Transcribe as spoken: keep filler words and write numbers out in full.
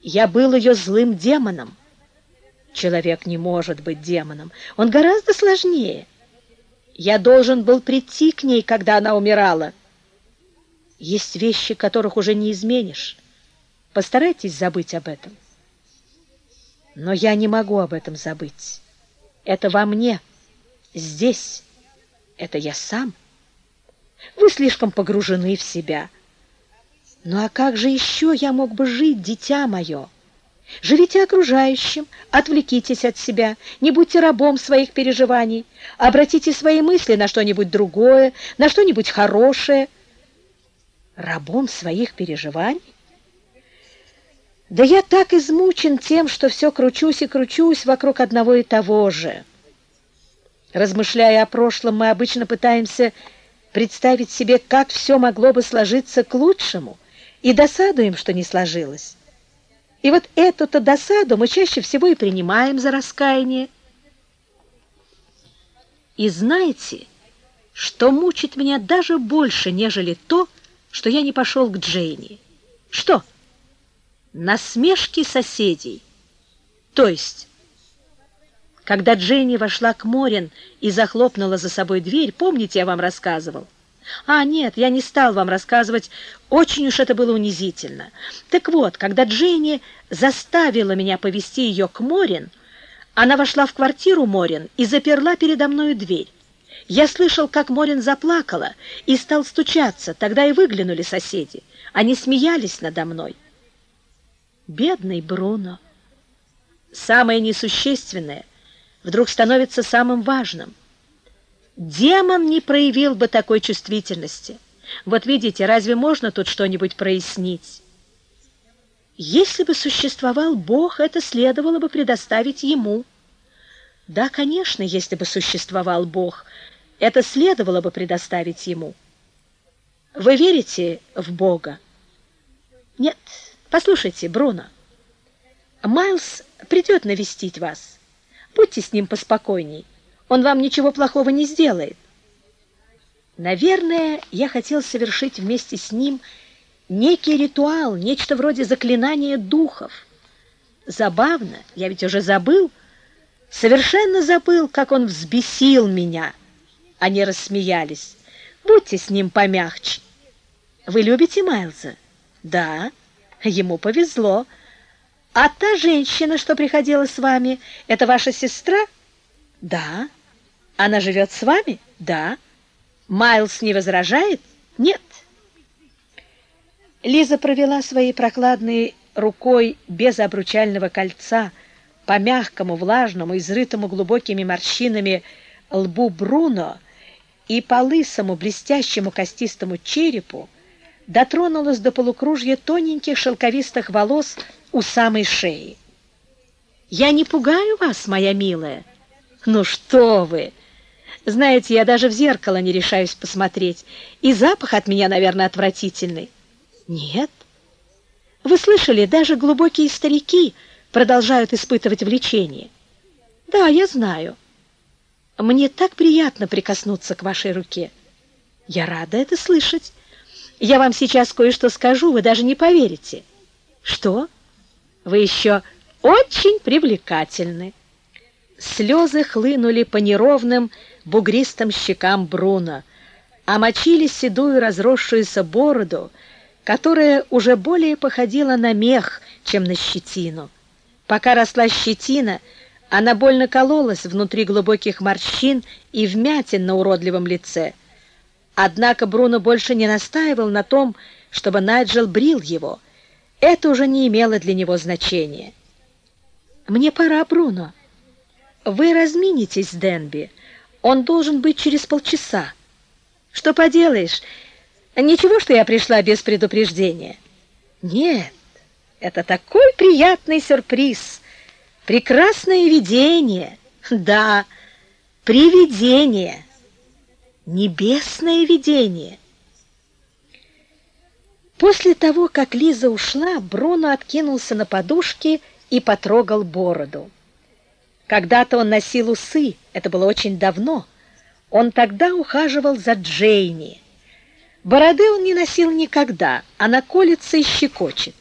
Я был ее злым демоном. Человек не может быть демоном. Он гораздо сложнее. Я должен был прийти к ней, когда она умирала. Есть вещи, которых уже не изменишь. Постарайтесь забыть об этом. Но я не могу об этом забыть. Это во мне, здесь. Это я сам. Вы слишком погружены в себя. Ну а как же еще я мог бы жить, дитя мое? Живите окружающим, отвлекитесь от себя, не будьте рабом своих переживаний, обратите свои мысли на что-нибудь другое, на что-нибудь хорошее. Рабом своих переживаний? Да я так измучен тем, что все кручусь и кручусь вокруг одного и того же. Размышляя о прошлом, мы обычно пытаемся представить себе, как все могло бы сложиться к лучшему, и досадуем, что не сложилось. И вот эту-то досаду мы чаще всего и принимаем за раскаяние. И знаете, что мучит меня даже больше, нежели то, что я не пошел к Джейни? Что? Насмешки соседей. То есть, когда Джейни вошла к Морин и захлопнула за собой дверь, помните, я вам рассказывал? А, нет, я не стал вам рассказывать, очень уж это было унизительно. Так вот, когда Джейни заставила меня повести ее к Морин, она вошла в квартиру Морин и заперла передо мною дверь. Я слышал, как Морин заплакала и стал стучаться, тогда и выглянули соседи. Они смеялись надо мной. Бедный Бруно. Самое несущественное вдруг становится самым важным. Демон не проявил бы такой чувствительности. Вот видите, разве можно тут что-нибудь прояснить? Если бы существовал Бог, это следовало бы предоставить ему. Да, конечно, если бы существовал Бог, это следовало бы предоставить ему. Вы верите в Бога? Нет. Послушайте, Бруно, Майлз придет навестить вас. Будьте с ним поспокойней. Он вам ничего плохого не сделает. Наверное, я хотел совершить вместе с ним некий ритуал, нечто вроде заклинания духов. Забавно, я ведь уже забыл, совершенно забыл, как он взбесил меня. Они рассмеялись. Будьте с ним помягче. Вы любите Майлза? Да, ему повезло. А та женщина, что приходила с вами, это ваша сестра? Да. Она живет с вами? Да. Майлз не возражает? Нет. Лиза провела своей прохладной рукой без обручального кольца по мягкому, влажному, изрытому глубокими морщинами лбу Бруно и по лысому, блестящему костистому черепу дотронулась до полукружья тоненьких шелковистых волос у самой шеи. «Я не пугаю вас, моя милая?» «Ну что вы! Знаете, я даже в зеркало не решаюсь посмотреть, и запах от меня, наверное, отвратительный». «Нет? Вы слышали, даже глубокие старики продолжают испытывать влечение». «Да, я знаю. Мне так приятно прикоснуться к вашей руке». «Я рада это слышать. Я вам сейчас кое-что скажу, вы даже не поверите». «Что? Вы еще очень привлекательны». Слезы хлынули по неровным, бугристым щекам Бруно, омочили седую разросшуюся бороду, которая уже более походила на мех, чем на щетину. Пока росла щетина, она больно кололась внутри глубоких морщин и вмятин на уродливом лице. Однако Бруно больше не настаивал на том, чтобы Найджел брил его. Это уже не имело для него значения. «Мне пора, Бруно. Вы разминитесь с Денби. Он должен быть через полчаса». «Что поделаешь? Ничего, что я пришла без предупреждения». «Нет, это такой приятный сюрприз. Прекрасное видение. Да, привидение. Небесное видение». После того, как Лиза ушла, Бруно откинулся на подушки и потрогал бороду. Когда-то он носил усы, это было очень давно. Он тогда ухаживал за Джейни. Бороды он не носил никогда, она колется и щекочет.